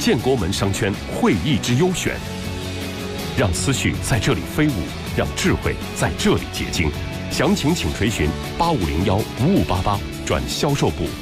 建国门商圈会议之优选，让思绪在这里飞舞，让智慧在这里结晶。详情请垂询8501-5588转销售部。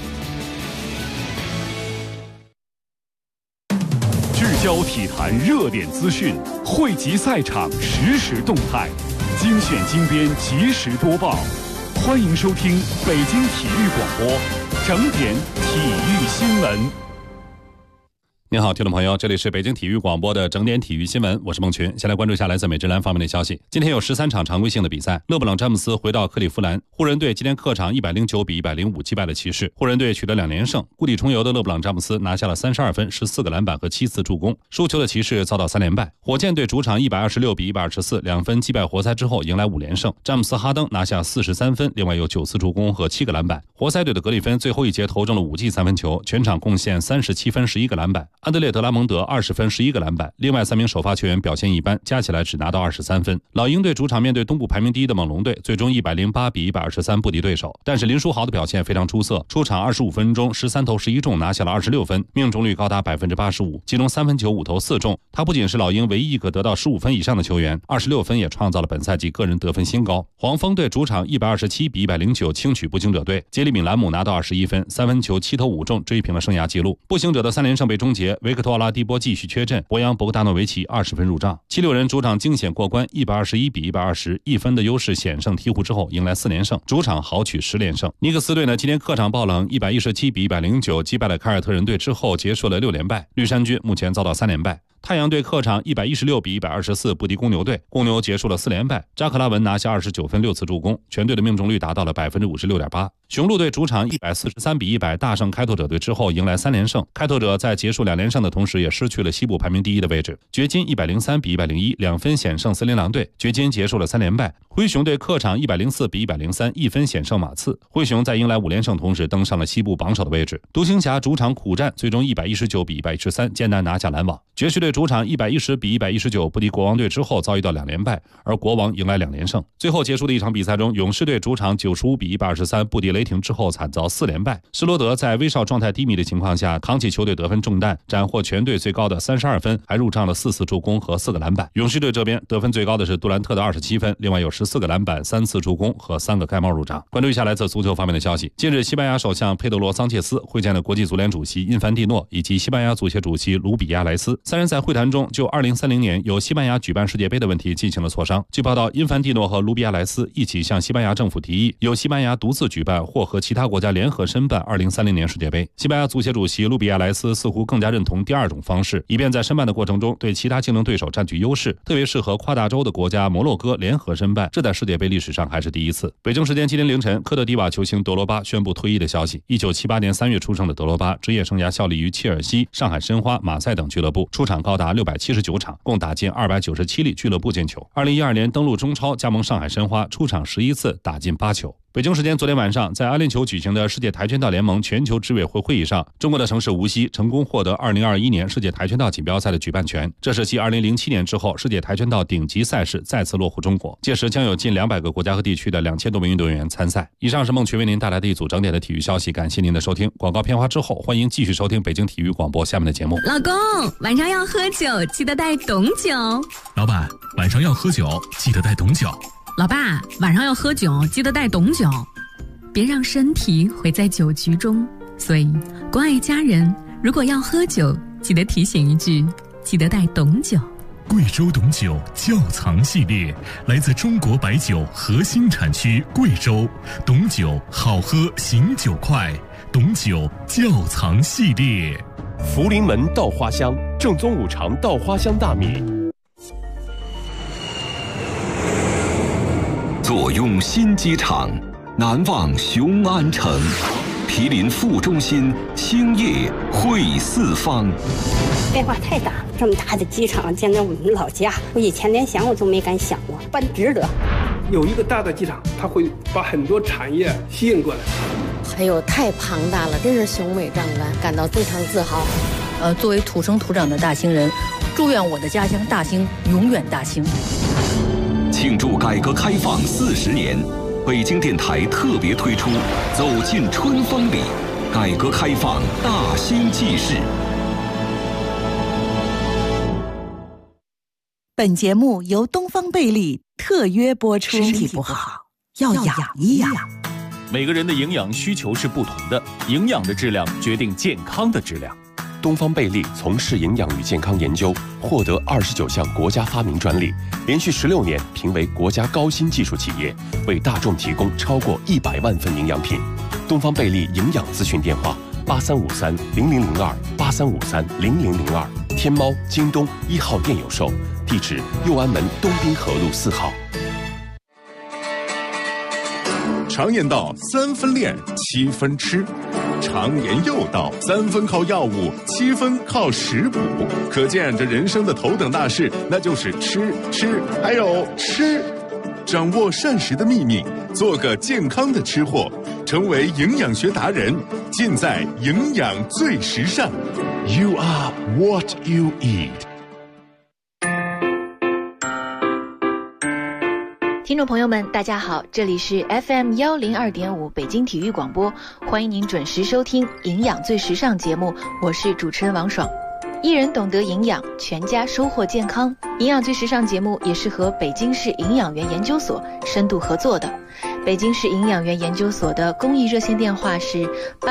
聚焦体坛热点资讯，汇集赛场实时动态，精选精编及时播报。欢迎收听北京体育广播整点体育新闻。 您好，听众朋友，这里是北京体育广播的整点体育新闻，我是孟群。先来关注一下来自美职篮方面的消息。今天有13场常规性的比赛，勒布朗詹姆斯回到克利夫兰，湖人队今天客场109比105击败了骑士，湖人队取得2连胜。故地重游的勒布朗詹姆斯拿下了32分、14个篮板和7次助攻。输球的骑士遭到3连败，火箭队主场126比124，2分击败活塞之后迎来5连胜。詹姆斯哈登拿下43分，另外有9次助攻和7个篮板。活塞队的格里芬最后一节投中了5记3分球，全场贡献37分、11个篮板。安德烈德拉蒙德20分11个篮板，另外3名首发球员表现一般，加起来只拿到23分。老鹰队主场面对东部排名第一的猛龙队，最终108比123不敌对手。但是林书豪的表现非常出色，出场25分钟13投11中，拿下了26分，命中率高达85%，其中3分球5投4中。他不仅是老鹰唯一一个得到15分以上的球员，26分也创造了本赛季个人得分新高。黄蜂队主场127比109轻取步行者队，杰里米兰姆拿到21分，3分球7投5中，追平了生涯纪录。步行者的3连胜被终结，维克托奥拉蒂波继续缺阵，博扬博格达诺维奇20分入账。76人主场惊险过关，121比120，1分的优势险胜鹈鹕之后迎来4连胜，主场豪取10连胜。尼克斯队呢今天客场爆冷117比109击败了凯尔特人队之后结束了6连败，绿衫军目前遭到3连败。太阳队客场116比124不敌公牛队，公牛结束了4连败。扎克拉文拿下29分6次助攻，全队的命中率达到了56.8%。雄鹿队主场143比100大胜开拓者队之后迎来3连胜，开拓者在结束2连胜的同时也失去了西部排名第一的位置。掘金103比101，2分险胜森林狼队，掘金结束了3连败。灰熊队客场104比103，1分险胜马刺，灰熊在迎来5连胜同时登上了西部榜首的位置。独行侠主场苦战，最终119比113艰难拿下篮网。爵士队主场110比119不敌国王队之后遭遇到2连败，而国王迎来2连胜。最后结束的一场比赛中，勇士队主场95比123不敌雷霆之后惨遭4连败。施罗德在威少状态低迷的情况下扛起球队得分重担，斩获全队最高的32分，还入账了4次助攻和4个篮板。勇士队这边得分最高的是杜兰特的27分，另外有14个篮板、3次助攻和3个盖帽入账。关注一下来自足球方面的消息。近日，西班牙首相佩德罗·桑切斯会见了国际足联主席因凡蒂诺以及西班牙足协主席卢比亚莱斯，三人在会谈中就2030年由西班牙举办世界杯的问题进行了磋商。据报道，因凡蒂诺和卢比亚莱斯一起向西班牙政府提议，由西班牙独自举办或和其他国家联合申办2030年世界杯。西班牙足协主席卢比亚莱斯似乎更加认同第二种方式，以便在申办的过程中对其他竞争对手占据优势，特别是和跨大洲的国家摩洛哥联合申办，这在世界杯历史上还是第一次。北京时间今天凌晨，科特迪瓦球星德罗巴宣布退役的消息。1978年3月出生的德罗巴，职业生涯效力于切尔西、上海申花、马赛等俱乐部，出场高达679场，共打进297粒俱乐部进球。2012年登陆中超，加盟上海申花，出场11次，打进8球。北京时间昨天晚上，在阿联酋举行的世界跆拳道联盟全球执委会会议上，中国的城市无锡成功获得2021年世界跆拳道锦标赛的举办权，这是继2007年之后，世界跆拳道顶级赛事再次落户中国。届时将有近200个国家和地区的2000多名运动员参赛。以上是孟群为您带来的一组整点的体育消息，感谢您的收听。广告片花之后，欢迎继续收听北京体育广播下面的节目。 老公，晚上要喝酒，记得带懂酒。 老板，晚上要喝酒，记得带懂酒。 老爸，晚上要喝酒，记得带懂酒。别让身体毁在酒局中，所以关爱家人，如果要喝酒，记得提醒一句，记得带懂酒。 贵州懂酒窖藏系列，来自中国白酒核心产区贵州，懂酒好喝醒酒快，懂酒窖藏系列。 福临门稻花香，正宗五常稻花香大米。 坐拥新机场，难忘雄安城，毗邻副中心，兴业汇四方。 变化太大，这么大的机场建在我们老家，我以前连想我都没敢想过，办值得。 有一个大的机场，它会把很多产业吸引过来。 哎呦，太庞大了，真是雄伟壮观，感到非常自豪。作为土生土长的大兴人，祝愿我的家乡大兴永远大兴。 庆祝改革开放40年，北京电台特别推出《走进春风里》，改革开放大兴纪事。 本节目由东方贝利特约播出。身体不好要养一养。 每个人的营养需求是不同的，营养的质量决定健康的质量。东方贝利从事营养与健康研究，获得29项国家发明专利，连续16年评为国家高新技术企业，为大众提供超过100万份营养品。东方贝利营养咨询电话83530002，83530002，天猫、京东1号店有售，地址右安门东滨河路4号。 常言道3分练7分吃，常言又道3分靠药物7分靠食补，可见这人生的头等大事那就是吃还有吃。掌握膳食的秘密，做个健康的吃货，成为营养学达人，尽在营养最时尚。 You are what you eat。 听众朋友们大家好，这里是 FM 102.5北京体育广播，欢迎您准时收听营养最时尚节目，我是主持人王爽。一人懂得营养，全家收获健康。营养最时尚节目也是和北京市营养员研究所深度合作的。北京市营养员研究所的公益热线电话是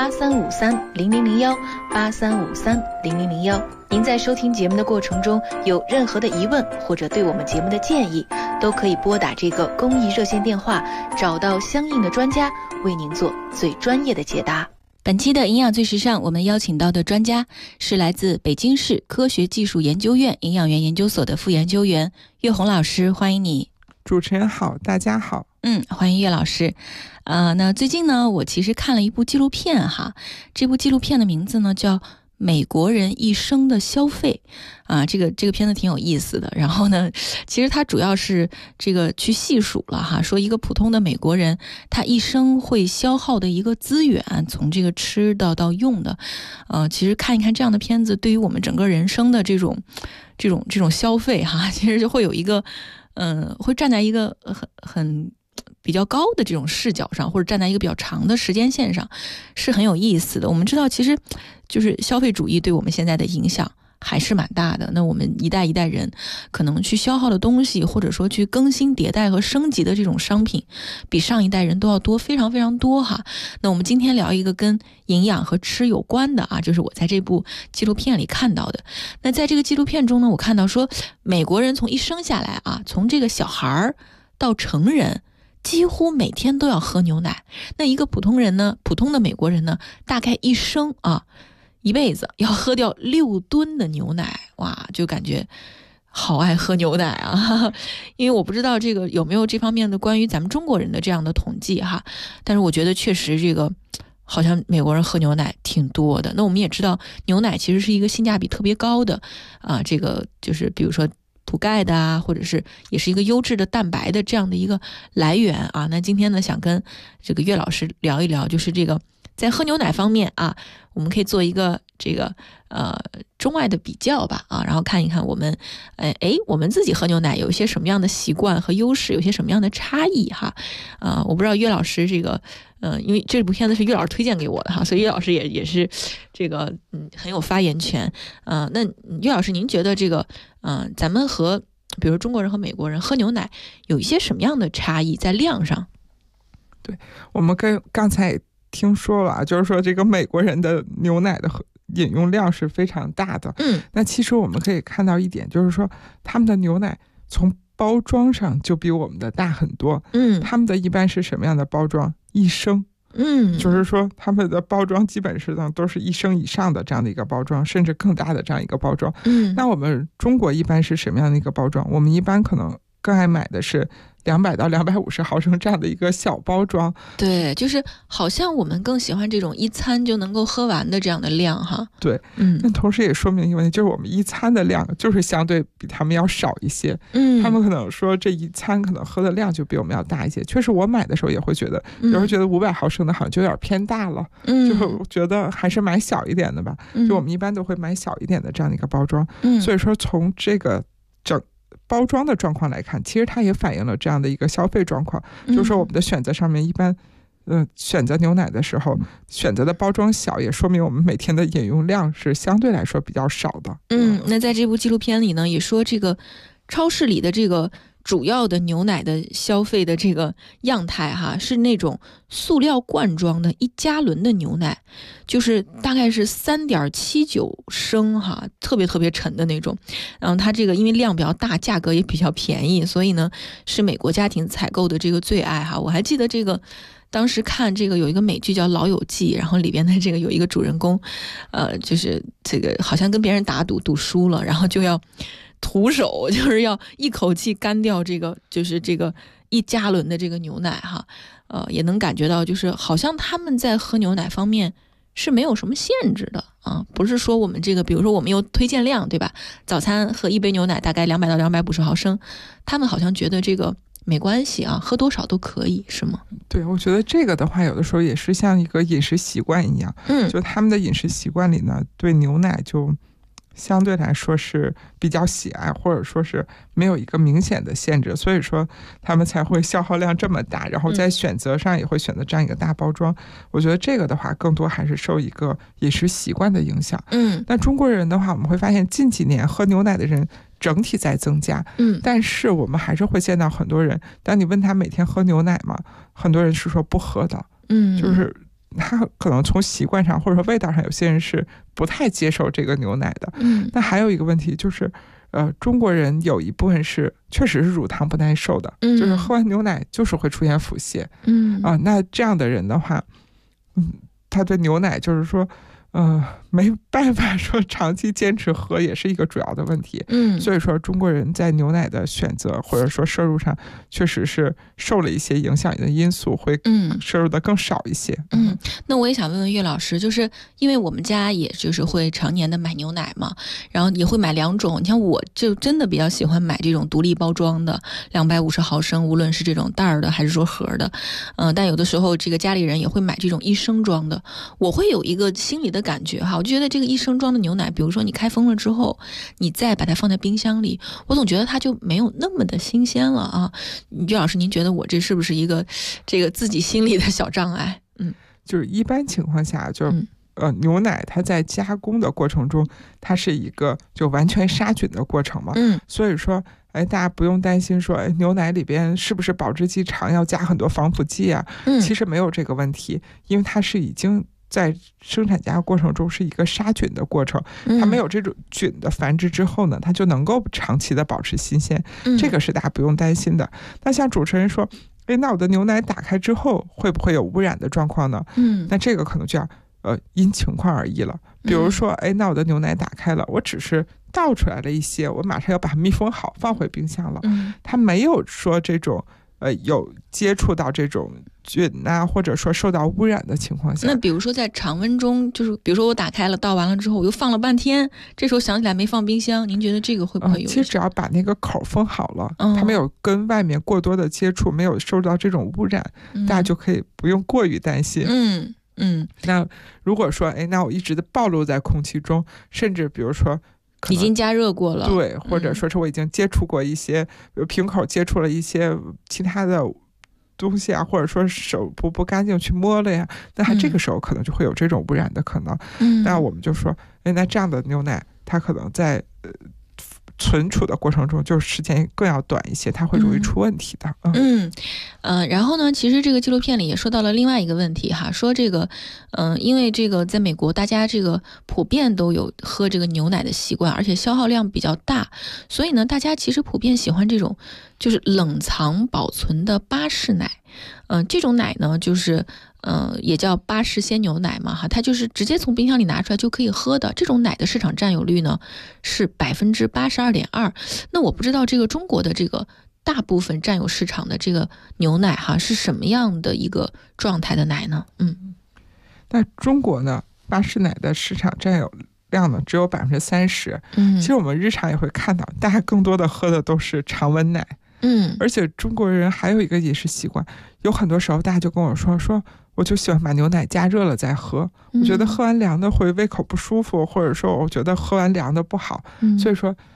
83530001，83530001。您在收听节目的过程中有任何的疑问或者对我们节目的建议，都可以拨打这个公益热线电话，找到相应的专家为您做最专业的解答。本期的营养最时尚，我们邀请到的专家是来自北京市科学技术研究院营养员研究所的副研究员岳红老师，欢迎你。 主持人好，大家好。 欢迎岳老师。那最近呢，我其实看了一部纪录片哈，这部纪录片的名字呢叫《美国人一生的消费》这个片子挺有意思的。然后呢，其实它主要是这个去细数了哈，说一个普通的美国人他一生会消耗的一个资源，从这个吃的到用的，其实看一看这样的片子，对于我们整个人生的这种消费哈，其实就会有一个会站在一个很比较高的这种视角上，或者站在一个比较长的时间线上，是很有意思的。我们知道其实就是消费主义对我们现在的影响还是蛮大的，那我们一代一代人可能去消耗的东西，或者说去更新迭代和升级的这种商品，比上一代人都要多，非常非常多哈。那我们今天聊一个跟营养和吃有关的就是我在这部纪录片里看到的。那在这个纪录片中呢，我看到说美国人从一生下来从这个小孩到成人，几乎每天都要喝牛奶。那一个普通的美国人呢，大概一生一辈子要喝掉6吨的牛奶，哇，就感觉好爱喝牛奶因为我不知道这个有没有这方面的关于咱们中国人的这样的统计哈，但是我觉得确实这个好像美国人喝牛奶挺多的。那我们也知道牛奶其实是一个性价比特别高的这个就是比如说补钙的或者是也是一个优质的蛋白的这样的一个来源那今天呢，想跟这个岳老师聊一聊，就是这个在喝牛奶方面我们可以做一个这个中外的比较吧然后看一看我们我们自己喝牛奶有一些什么样的习惯和优势，有些什么样的差异哈我不知道岳老师这个因为这部片子是岳老师推荐给我的哈，所以岳老师也是这个很有发言权那岳老师您觉得这个咱们和比如中国人和美国人喝牛奶有一些什么样的差异在量上？ 对，我们刚才也听说了就是说这个美国人的牛奶的饮用量是非常大的那其实我们可以看到一点，就是说他们的牛奶从包装上就比我们的大很多他们的一般是什么样的包装？1升就是说他们的包装基本上都是1升以上的这样的一个包装，甚至更大的这样一个包装那我们中国一般是什么样的一个包装？我们一般可能更爱买的是200到250毫升这样的一个小包装。 对，就是好像我们更喜欢这种一餐就能够喝完的这样的量哈。 对，那同时也说明一个问题，就是我们一餐的量就是相对比他们要少一些他们可能说这一餐可能喝的量就比我们要大一些。确实我买的时候也会觉得有时候觉得500毫升的好像就有点偏大了就觉得还是买小一点的吧就我们一般都会买小一点的这样的一个包装所以说从这个包装的状况来看，其实它也反映了这样的一个消费状况就是说我们的选择上面一般选择牛奶的时候选择的包装小，也说明我们每天的饮用量是相对来说比较少的那在这部纪录片里呢，也说这个超市里的这个主要的牛奶的消费的这个样态哈，是那种塑料罐装的1加仑的牛奶，就是大概是3.79升哈，特别特别沉的那种。然后它这个因为量比较大，价格也比较便宜，所以呢是美国家庭采购的这个最爱哈。我还记得这个当时看这个有一个美剧叫《老友记》，然后里边的这个有一个主人公，就是这个好像跟别人打赌赌输了，然后就要徒手，就是要一口气干掉这个就是这个1加仑的这个牛奶哈，也能感觉到就是好像他们在喝牛奶方面是没有什么限制的啊，不是说我们这个比如说我们有推荐量对吧？早餐喝1杯牛奶大概200到250毫升，他们好像觉得这个没关系啊，喝多少都可以，是吗？ 对，我觉得这个的话，有的时候也是像一个饮食习惯一样，就他们的饮食习惯里呢，对牛奶就相对来说是比较喜爱，或者说是没有一个明显的限制，所以说他们才会消耗量这么大，然后在选择上也会选择这样一个大包装。我觉得这个的话更多还是受一个饮食习惯的影响。那中国人的话，我们会发现近几年喝牛奶的人整体在增加，但是我们还是会见到很多人，当你问他每天喝牛奶吗，很多人是说不喝的，就是他可能从习惯上或者说味道上，有些人是不太接受这个牛奶的。那还有一个问题就是中国人有一部分是确实是乳糖不耐受的，就是喝完牛奶就是会出现腹泻。那这样的人的话，他对牛奶就是说没办法说长期坚持喝，也是一个主要的问题。所以说中国人在牛奶的选择或者说摄入上，确实是受了一些影响的因素，会摄入的更少一些。 那我也想问问岳老师，就是因为我们家也就是会常年的买牛奶嘛，然后也会买2种。你看我就真的比较喜欢买这种独立包装的250毫升，无论是这种袋儿的还是说盒的。但有的时候这个家里人也会买这种1升装的，我会有一个心里的感觉哈，我就觉得这个1升装的牛奶，比如说你开封了之后，你再把它放在冰箱里，我总觉得它就没有那么的新鲜了啊。岳老师，您觉得我这是不是一个这个自己心里的小障碍？ 就是一般情况下，就是牛奶它在加工的过程中，它是一个就完全杀菌的过程嘛。所以说大家不用担心说牛奶里边是不是保质期长要加很多防腐剂啊，其实没有这个问题，因为它是已经在生产加工过程中是一个杀菌的过程，它没有这种菌的繁殖之后呢，它就能够长期的保持新鲜，这个是大家不用担心的。那像主持人说那我的牛奶打开之后会不会有污染的状况呢？那这个可能就要因情况而异了。比如说那我的牛奶打开了，我只是倒出来了一些，我马上要把它密封好放回冰箱了，它没有说这种有接触到这种菌啊，或者说受到污染的情况下。 那比如说在常温中，就是比如说我打开了倒完了之后，我又放了半天，这时候想起来没放冰箱，您觉得这个会不会有？ 其实只要把那个口封好了，它没有跟外面过多的接触，没有受到这种污染，大家就可以不用过于担心。那如果说那我一直的暴露在空气中，甚至比如说已经加热过了， 对，或者说是我已经接触过一些，比如瓶口接触了一些其他的东西啊，或者说手不干净去摸了呀，那它这个时候可能就会有这种污染的可能。那我们就说那这样的牛奶它可能在存储的过程中就是时间更要短一些，它会容易出问题的。 然后呢，其实这个纪录片里也说到了另外一个问题哈，说这个因为这个在美国大家这个普遍都有喝这个牛奶的习惯，而且消耗量比较大，所以呢大家其实普遍喜欢这种就是冷藏保存的巴氏奶。这种奶呢就是也叫巴氏鲜牛奶嘛哈，它就是直接从冰箱里拿出来就可以喝的。这种奶的市场占有率呢是82.2%。那我不知道这个中国的这个大部分占有市场的这个牛奶哈是什么样的一个状态的奶呢？ 那中国呢，巴氏奶的市场占有量呢只有30%。其实我们日常也会看到，大家更多的喝的都是常温奶。而且中国人还有一个饮食习惯，有很多时候大家就跟我说我就喜欢把牛奶加热了再喝，我觉得喝完凉的会胃口不舒服，或者说我觉得喝完凉的不好，所以说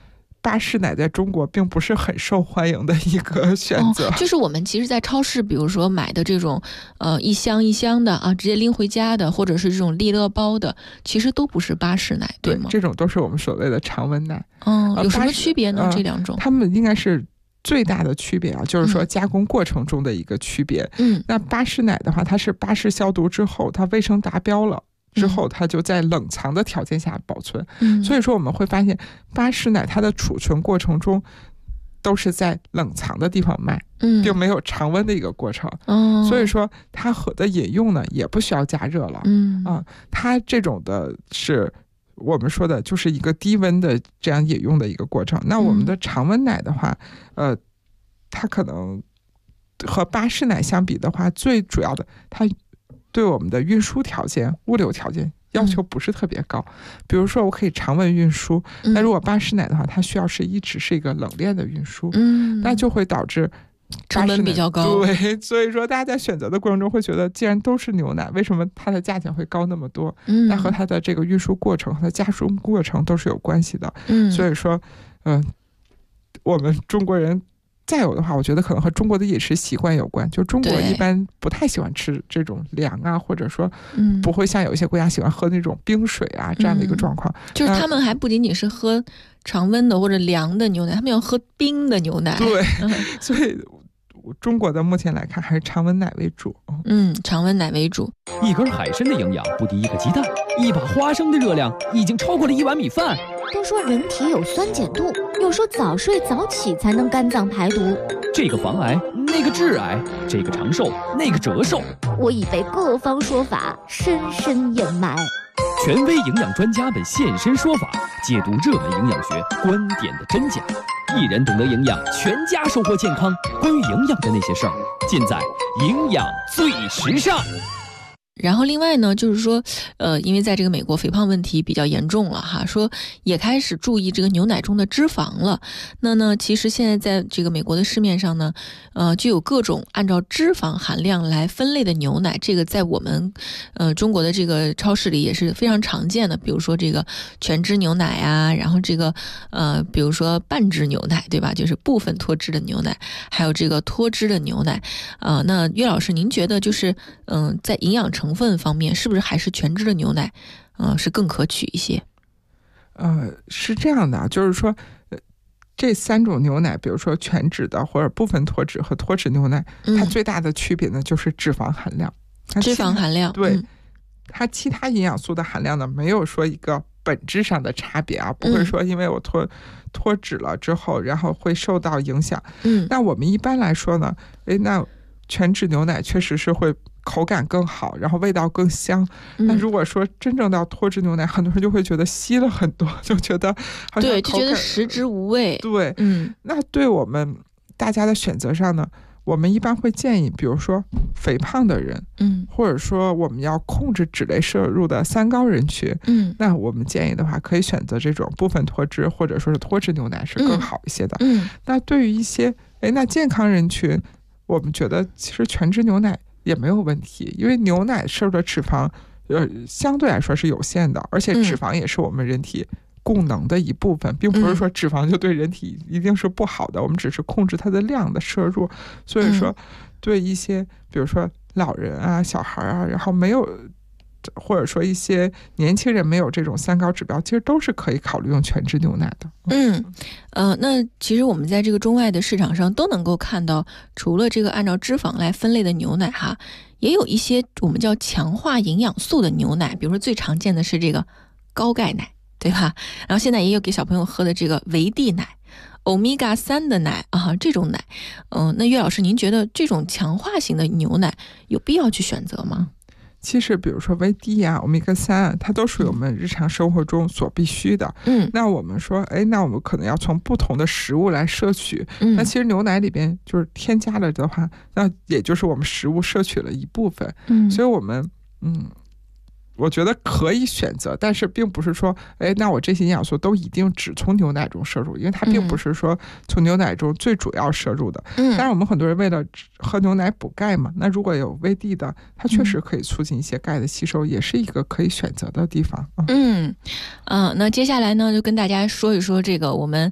巴氏奶在中国并不是很受欢迎的一个选择。 就是我们其实在超市比如说买的这种一箱一箱的啊，直接拎回家的，或者是这种利乐包的，其实都不是巴氏奶，对吗？ 这种都是我们所谓的常温奶。 有什么区别呢？这两种它们应该是最大的区别啊，就是说加工过程中的一个区别。那巴氏奶的话，它是巴氏消毒之后，它卫生达标了之后，它就在冷藏的条件下保存。所以说我们会发现巴氏奶它的储存过程中都是在冷藏的地方卖，并没有常温的一个过程。所以说它的饮用呢也不需要加热了。它这种的是我们说的就是一个低温的这样饮用的一个过程。那我们的常温奶的话，它可能和巴氏奶相比的话，最主要的它对我们的运输条件、物流条件要求不是特别高。比如说我可以常温运输，那如果巴氏奶的话，它需要一直是一个冷链的运输，那就会导致成本比较高。 对，所以说大家在选择的过程中会觉得，既然都是牛奶，为什么它的价钱会高那么多？那和它的这个运输过程和加工过程都是有关系的。所以说我们中国人再有的话，我觉得可能和中国的饮食习惯有关，就中国一般不太喜欢吃这种凉啊，或者说不会像有一些国家喜欢喝那种冰水啊这样的一个状况。 就是他们还不仅仅是喝常温的或者凉的牛奶，他们要喝冰的牛奶。 对，所以中国的目前来看还是常温奶为主。 常温奶为主。 一根海参的营养不敌一个鸡蛋，一把花生的热量已经超过了1碗米饭。 都说人体有酸碱度，又说早睡早起才能肝脏排毒。 这个防癌，那个致癌，这个长寿，那个折寿。 我已被各方说法深深掩埋。 权威营养专家们现身说法，解读热门营养学观点的真假。一人懂得营养，全家收获健康。关于营养的那些事儿，尽在营养最时尚。 然后另外呢，就是说，因为在这个美国肥胖问题比较严重了哈，说也开始注意这个牛奶中的脂肪了。那呢，其实现在在这个美国的市面上呢，就有各种按照脂肪含量来分类的牛奶，这个在我们中国的这个超市里也是非常常见的。比如说这个全脂牛奶啊，然后这个比如说半脂牛奶，对吧？就是部分脱脂的牛奶，还有这个脱脂的牛奶。那岳老师，您觉得就是在营养成分方面，是不是还是全脂的牛奶是更可取一些？ 是这样的，就是说这3种牛奶，比如说全脂的或者部分脱脂和脱脂牛奶，它最大的区别呢就是脂肪含量。 脂肪含量， 对，它其他营养素的含量呢没有说一个本质上的差别啊，不会说因为我脱脂了之后然后会受到影响。那我们一般来说呢，那全脂牛奶确实是会口感更好，然后味道更香。那如果说真正到脱脂牛奶，很多人就会觉得稀了很多，就觉得好像对，就觉得食之无味。 对，那对我们大家的选择上呢，我们一般会建议，比如说肥胖的人，或者说我们要控制脂类摄入的三高人群，那我们建议的话，可以选择这种部分脱脂或者说是脱脂牛奶是更好一些的。那对于一些那健康人群，我们觉得其实全脂牛奶也没有问题，因为牛奶摄入的脂肪相对来说是有限的，而且脂肪也是我们人体供能的一部分，并不是说脂肪就对人体一定是不好的，我们只是控制它的量的摄入。所以说对一些比如说老人啊、小孩啊，然后没有或者说一些年轻人没有这种三高指标，其实都是可以考虑用全脂牛奶的。 那其实我们在这个中外的市场上都能够看到，除了这个按照脂肪来分类的牛奶哈，也有一些我们叫强化营养素的牛奶，比如说最常见的是这个高钙奶，对吧？然后现在也有给小朋友喝的这个维 D 奶、欧米伽3的奶啊，这种奶。那岳老师，您觉得这种强化型的牛奶有必要去选择吗？ 其实比如说维 D 啊、欧米伽3啊，它都是我们日常生活中所必须的。那我们说那我们可能要从不同的食物来摄取。那其实牛奶里边就是添加了的话，那也就是我们食物摄取了一部分。所以我们我觉得可以选择，但是并不是说那我这些营养素都一定只从牛奶中摄入，因为它并不是说从牛奶中最主要摄入的。当然我们很多人为了喝牛奶补钙嘛，那如果有维 D 的，它确实可以促进一些钙的吸收，也是一个可以选择的地方。 那接下来呢，就跟大家说一说这个我们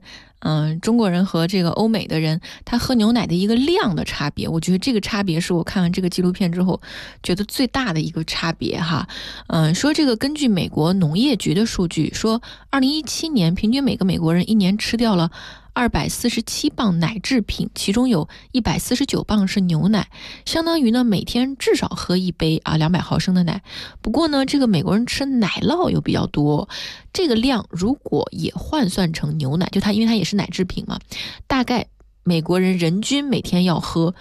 中国人和这个欧美的人他喝牛奶的一个量的差别，我觉得这个差别是我看完这个纪录片之后觉得最大的一个差别哈。说这个根据美国农业局的数据说，2017年平均每个美国人一年吃掉了247磅奶制品，其中有149磅是牛奶，相当于呢每天至少喝一杯200毫升的奶。不过呢，这个美国人吃奶酪又比较多，这个量如果也换算成牛奶，就它因为它也是奶制品嘛，大概美国人人均每天要喝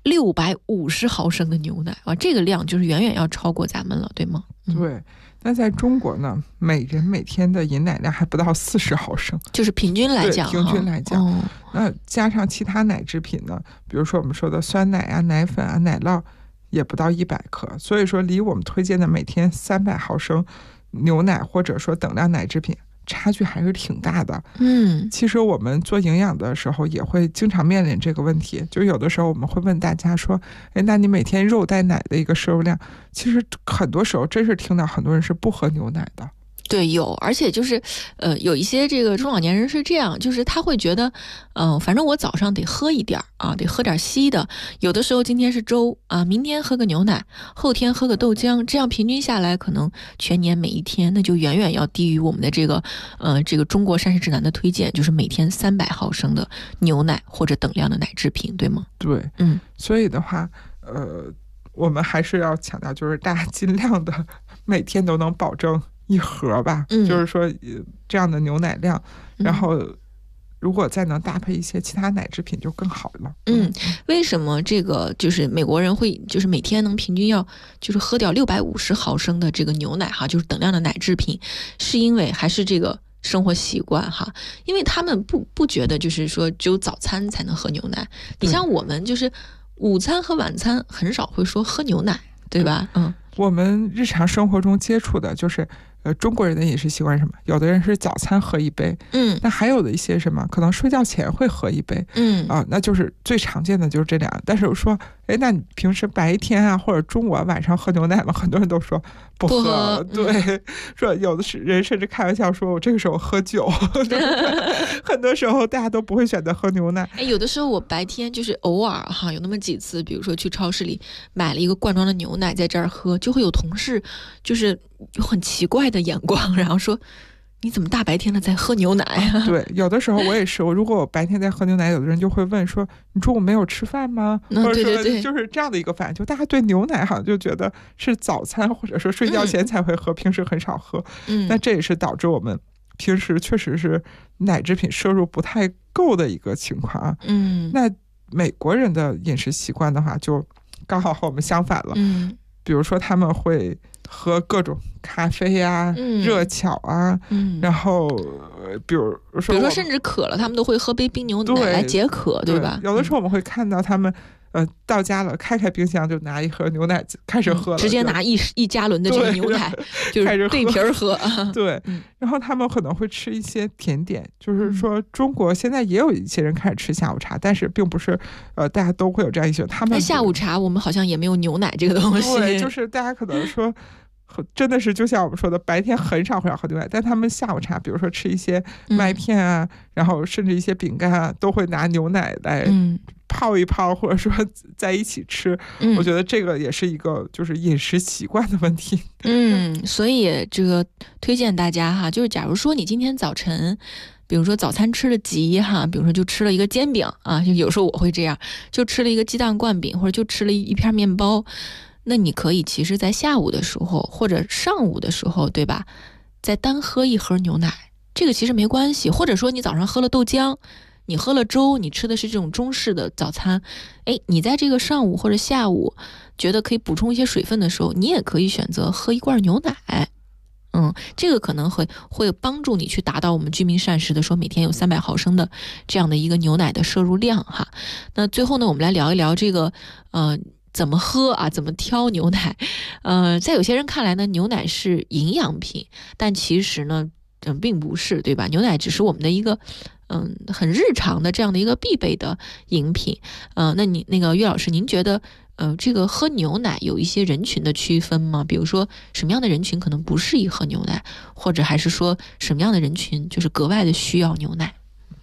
650毫升的牛奶这个量就是远远要超过咱们了，对吗？ 对。那在中国呢，每人每天的饮奶量还不到40毫升， 就是平均来讲。 平均来讲，那加上其他奶制品呢，比如说我们说的酸奶啊、奶粉啊、奶酪，也不到100克。所以说，离我们推荐的每天300毫升牛奶或者说等量奶制品，差距还是挺大的。其实我们做营养的时候也会经常面临这个问题，就有的时候我们会问大家说，那你每天肉带奶的一个摄入量，其实很多时候真是听到很多人是不喝牛奶的。 对，有，而且就是有一些这个中老年人是这样，就是他会觉得反正我早上得喝一点得喝点稀的，有的时候今天是粥明天喝个牛奶，后天喝个豆浆，这样平均下来可能全年每一天那就远远要低于我们的这个中国膳食指南的推荐，就是每天300毫升的牛奶或者等量的奶制品，对吗？ 对，所以的话我们还是要强调，就是大家尽量的每天都能保证1盒吧，就是说这样的牛奶量，然后如果再能搭配一些其他奶制品就更好了。 为什么这个就是美国人会就是每天能平均要就是喝掉650毫升的这个牛奶哈，就是等量的奶制品，是因为还是这个生活习惯哈，因为他们不觉得就是说只有早餐才能喝牛奶，你像我们就是午餐和晚餐很少会说喝牛奶，对吧？ 我们日常生活中接触的就是中国人的饮食习惯是什么？有的人是早餐喝一杯，那还有的一些什么可能睡觉前会喝一杯，那就是最常见的就是这俩。但是我说，那你平时白天啊或者中午啊晚上喝牛奶吗？很多人都说不喝，对，说有的人甚至开玩笑说我这个时候喝酒，很多时候大家都不会选择喝牛奶。 有的时候我白天就是偶尔哈有那么几次，比如说去超市里买了一个罐装的牛奶在这儿喝，就会有同事就是有很奇怪的眼光，然后说你怎么大白天的在喝牛奶啊？ 对，有的时候我也是，如果我白天在喝牛奶，有的人就会问说你中午没有吃饭吗？或者说就是这样的一个反应，就大家对牛奶好像就觉得是早餐或者说睡觉前才会喝，平时很少喝。那这也是导致我们平时确实是奶制品摄入不太够的一个情况啊。那美国人的饮食习惯的话，就刚好和我们相反了。比如说他们会喝各种咖啡呀、热巧啊，然后比如说甚至渴了，他们都会喝杯冰牛奶来解渴，对吧？ 有的时候我们会看到他们到家了，开冰箱就拿一盒牛奶开始喝了， 直接拿1加仑的这个牛奶，就是对瓶喝。 对，然后他们可能会吃一些甜点，就是说中国现在也有一些人开始吃下午茶，但是并不是大家都会有这样一些。他们下午茶我们好像也没有牛奶这个东西。 对，就是大家可能说。真的是就像我们说的，白天很少喝牛奶，但他们下午茶比如说吃一些麦片啊，然后甚至一些饼干啊，都会拿牛奶来泡一泡，或者说在一起吃。我觉得这个也是一个就是饮食习惯的问题。 所以这个推荐大家哈，就是假如说你今天早晨比如说早餐吃的急哈，比如说就吃了一个煎饼啊，就有时候我会这样，就吃了一个鸡蛋灌饼，或者就吃了一片面包，那你可以其实在下午的时候或者上午的时候，对吧，再单喝一盒牛奶，这个其实没关系。或者说你早上喝了豆浆，你喝了粥，你吃的是这种中式的早餐，你在这个上午或者下午觉得可以补充一些水分的时候，你也可以选择喝一罐牛奶。这个可能会帮助你去达到我们居民膳食的说每天有300毫升的这样的一个牛奶的摄入量哈。那最后呢，我们来聊一聊这个怎么喝啊，怎么挑牛奶。在有些人看来呢，牛奶是营养品，但其实呢并不是，对吧？牛奶只是我们的一个很日常的这样的一个必备的饮品。那你那个岳老师，您觉得这个喝牛奶有一些人群的区分吗？比如说什么样的人群可能不适宜喝牛奶，或者还是说什么样的人群就是格外的需要牛奶？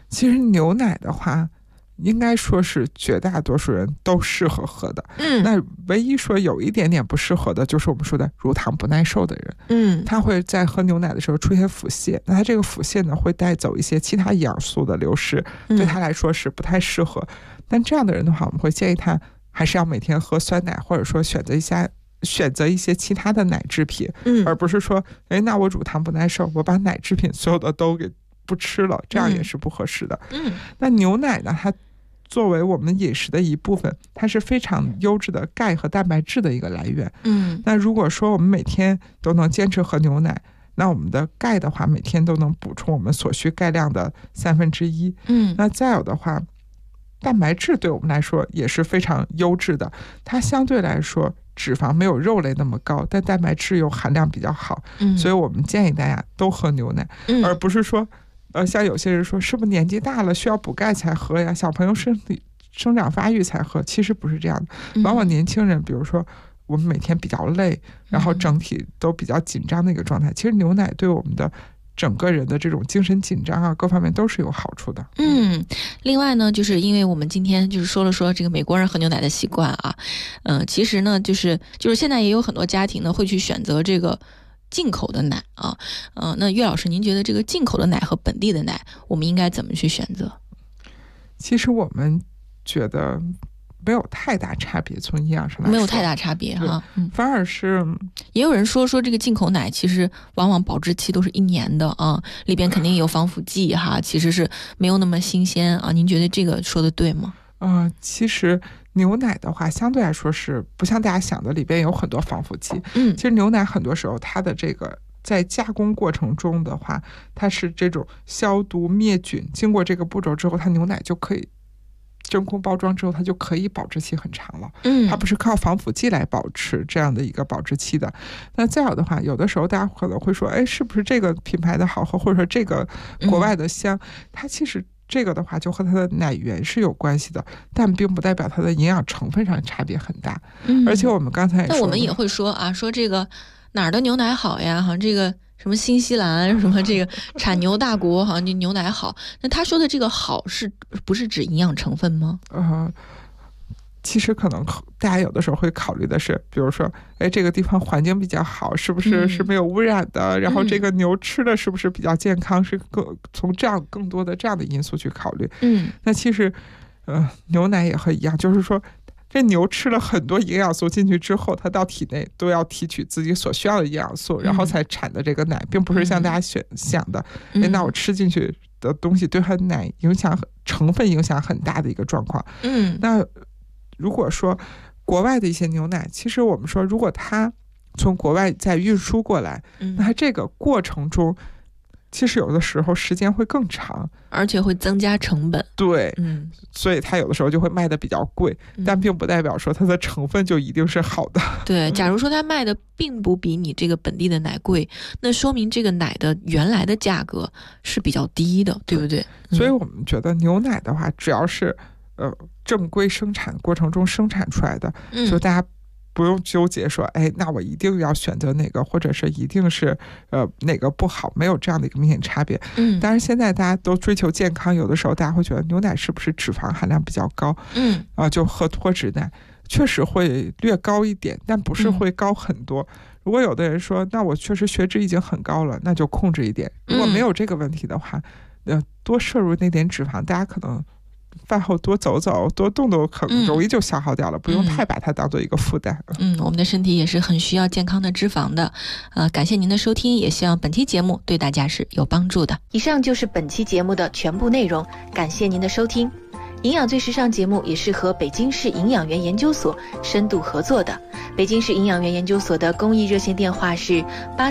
其实牛奶的话，应该说是绝大多数人都适合喝的。那唯一说有一点点不适合的，就是我们说的乳糖不耐受的人。他会在喝牛奶的时候出现腹泻，那他这个腹泻呢，会带走一些其他营养素的流失，对他来说是不太适合。但这样的人的话，我们会建议他还是要每天喝酸奶，或者说选择一些其他的奶制品，而不是说，那我乳糖不耐受，我把奶制品所有的都给不吃了，这样也是不合适的。那牛奶呢，它作为我们饮食的一部分，它是非常优质的钙和蛋白质的一个来源。那如果说我们每天都能坚持喝牛奶，那我们的钙的话，每天都能补充我们所需钙量的1/3。那再有的话，蛋白质对我们来说也是非常优质的，它相对来说脂肪没有肉类那么高，但蛋白质又含量比较好，所以我们建议大家都喝牛奶，而不是说像有些人说是不是年纪大了需要补钙才喝呀，小朋友生长发育才喝，其实不是这样的。往往年轻人，比如说我们每天比较累，然后整体都比较紧张的一个状态，其实牛奶对我们的整个人的这种精神紧张啊，各方面都是有好处的。 另外呢，就是因为我们今天就是说了这个美国人喝牛奶的习惯啊，其实呢，就是现在也有很多家庭呢会去选择这个进口的奶啊，那岳老师，您觉得这个进口的奶和本地的奶，我们应该怎么去选择？ 其实我们觉得没有太大差别，从营养上来说没有太大差别哈， 反而是也有人说这个进口奶其实往往保质期都是1年的啊，里边肯定有防腐剂哈，其实是没有那么新鲜啊。您觉得这个说的对吗？ 其实牛奶的话，相对来说是不像大家想的里边有很多防腐剂。其实牛奶很多时候它的这个在加工过程中的话，它是这种消毒灭菌，经过这个步骤之后，它牛奶就可以真空包装之后，它就可以保质期很长了。它不是靠防腐剂来保持这样的一个保质期的。那再有的话，有的时候大家可能会说，是不是这个品牌的好喝，或者说这个国外的香？它其实这个的话就和它的奶源是有关系的，但并不代表它的营养成分上差别很大。而且我们刚才也说， 那我们也会说说这个哪儿的牛奶好呀？好像这个什么新西兰什么这个产牛大国，好像这牛奶好。那他说的这个好是不是指营养成分吗？ 其实可能大家有的时候会考虑的是，比如说，这个地方环境比较好，是不是没有污染的？然后这个牛吃的是不是比较健康？是从更多的这样的因素去考虑。那其实，牛奶也会一样，就是说，这牛吃了很多营养素进去之后，它到体内都要提取自己所需要的营养素，然后才产的这个奶，并不是像大家想的，那我吃进去的东西对它奶成分影响很大的一个状况。那如果说国外的一些牛奶，其实我们说，如果它从国外再运输过来，那它这个过程中，其实有的时候时间会更长， 而且会增加成本。 对，所以它有的时候就会卖的比较贵，但并不代表说它的成分就一定是好的。 对，假如说它卖的并不比你这个本地的奶贵，那说明这个奶的原来的价格是比较低的，对不对？ 所以我们觉得牛奶的话，只要是正规生产过程中生产出来的，就大家不用纠结说，那我一定要选择哪个，或者是一定是哪个不好，没有这样的一个明显差别。当然现在大家都追求健康，有的时候大家会觉得牛奶是不是脂肪含量比较高？就喝脱脂奶确实会略高一点，但不是会高很多。如果有的人说，那我确实血脂已经很高了，那就控制一点。如果没有这个问题的话，多摄入那点脂肪，大家可能饭后多走走多动动，很容易就消耗掉了，不用太把它当做一个负担。 我们的身体也是很需要健康的脂肪的。感谢您的收听，也希望本期节目对大家是有帮助的。以上就是本期节目的全部内容，感谢您的收听。营养最时尚节目也是和北京市营养员研究所深度合作的。北京市营养员研究所的公益热线电话是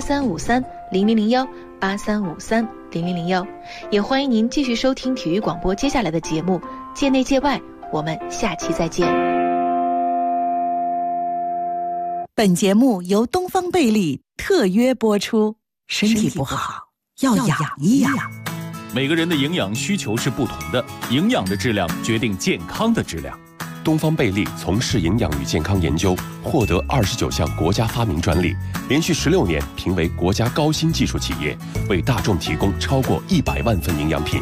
83530001 83530001，也欢迎您继续收听体育广播接下来的节目，界内界外，我们下期再见。 本节目由东方贝利特约播出，身体不好要养一养。 每个人的营养需求是不同的，营养的质量决定健康的质量。东方贝利从事营养与健康研究，获得29项国家发明专利，连续16年评为国家高新技术企业，为大众提供超过100万份营养品。